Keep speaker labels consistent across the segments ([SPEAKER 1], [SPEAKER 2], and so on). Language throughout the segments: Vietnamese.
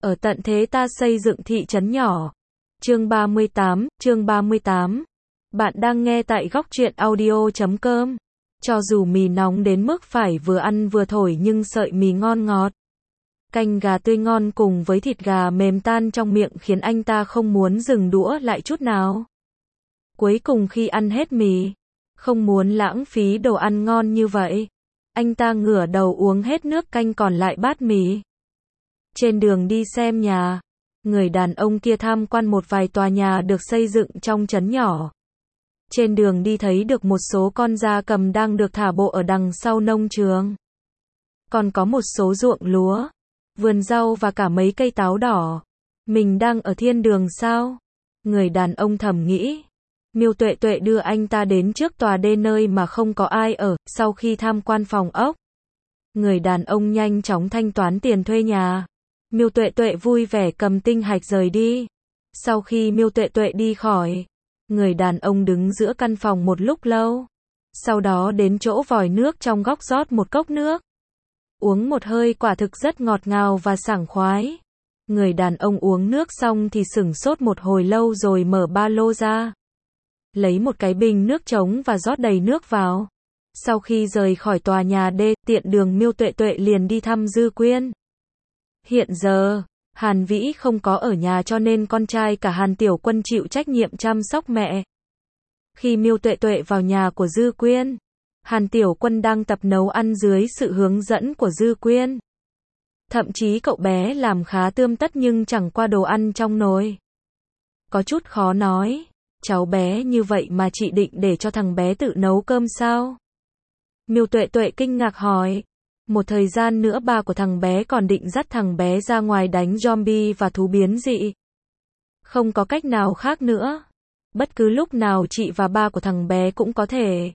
[SPEAKER 1] Ở tận thế ta xây dựng thị trấn nhỏ. Chương 38. Bạn đang nghe tại góc truyện audio.com. Cho dù mì nóng đến mức phải vừa ăn vừa thổi nhưng sợi mì ngon ngọt. Canh gà tươi ngon cùng với thịt gà mềm tan trong miệng khiến anh ta không muốn dừng đũa lại chút nào. Cuối cùng khi ăn hết mì, không muốn lãng phí đồ ăn ngon như vậy, anh ta ngửa đầu uống hết nước canh còn lại bát mì. Trên đường đi xem nhà, người đàn ông kia tham quan một vài tòa nhà được xây dựng trong trấn nhỏ. Trên đường đi thấy được một số con gia cầm đang được thả bộ ở đằng sau nông trường. Còn có một số ruộng lúa, vườn rau và cả mấy cây táo đỏ. Mình đang ở thiên đường sao? Người đàn ông thầm nghĩ. Miêu Tuệ Tuệ đưa anh ta đến trước tòa đê nơi mà không có ai ở. Sau khi tham quan phòng ốc, người đàn ông nhanh chóng thanh toán tiền thuê nhà. Miêu Tuệ Tuệ vui vẻ cầm tinh hạch rời đi. Sau khi Miêu Tuệ Tuệ đi khỏi, người đàn ông đứng giữa căn phòng một lúc lâu. Sau đó đến chỗ vòi nước trong góc rót một cốc nước. Uống một hơi quả thực rất ngọt ngào và sảng khoái. Người đàn ông uống nước xong thì sửng sốt một hồi lâu rồi mở ba lô ra. Lấy một cái bình nước trống và rót đầy nước vào. Sau khi rời khỏi tòa nhà D, tiện đường Miêu Tuệ Tuệ liền đi thăm Dư Quyên. Hiện giờ, Hàn Vĩ không có ở nhà cho nên con trai cả Hàn Tiểu Quân chịu trách nhiệm chăm sóc mẹ. Khi Miêu Tuệ Tuệ vào nhà của Dư Quyên, Hàn Tiểu Quân đang tập nấu ăn dưới sự hướng dẫn của Dư Quyên. Thậm chí cậu bé làm khá tươm tất nhưng chẳng qua đồ ăn trong nồi. Có chút khó nói, cháu bé như vậy mà chị định để cho thằng bé tự nấu cơm sao? Miêu Tuệ Tuệ kinh ngạc hỏi. Một thời gian nữa ba của thằng bé còn định dắt thằng bé ra ngoài đánh zombie và thú biến dị. Không có cách nào khác nữa. Bất cứ lúc nào chị và ba của thằng bé cũng có thể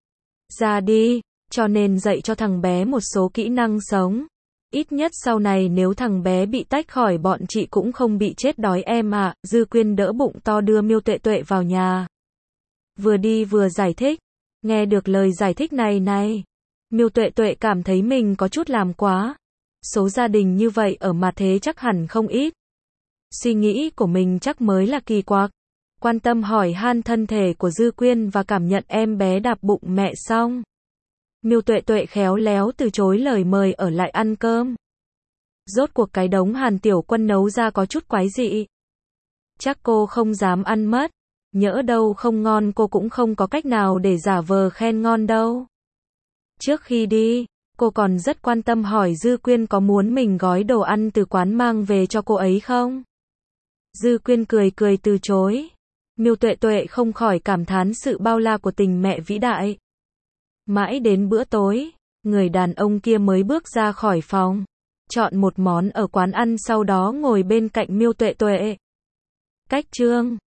[SPEAKER 1] ra đi, cho nên dạy cho thằng bé một số kỹ năng sống. Ít nhất sau này nếu thằng bé bị tách khỏi bọn chị cũng không bị chết đói em ạ. Dư Quyên đỡ bụng to đưa Miêu Tuệ Tuệ vào nhà. Vừa đi vừa giải thích. Nghe được lời giải thích này, Miêu Tuệ Tuệ cảm thấy mình có chút làm quá. Số gia đình như vậy ở mặt thế chắc hẳn không ít. Suy nghĩ của mình chắc mới là kỳ quặc. Quan tâm hỏi han thân thể của Dư Quyên và cảm nhận em bé đạp bụng mẹ xong. Miêu Tuệ Tuệ khéo léo từ chối lời mời ở lại ăn cơm. Rốt cuộc cái đống Hàn Tiểu Quân nấu ra có chút quái dị. Chắc cô không dám ăn mất. Nhỡ đâu không ngon cô cũng không có cách nào để giả vờ khen ngon đâu. Trước khi đi, cô còn rất quan tâm hỏi Dư Quyên có muốn mình gói đồ ăn từ quán mang về cho cô ấy không? Dư Quyên cười từ chối. Miêu Tuệ Tuệ không khỏi cảm thán sự bao la của tình mẹ vĩ đại. Mãi đến bữa tối, người đàn ông kia mới bước ra khỏi phòng, chọn một món ở quán ăn sau đó ngồi bên cạnh Miêu Tuệ Tuệ. Cách chương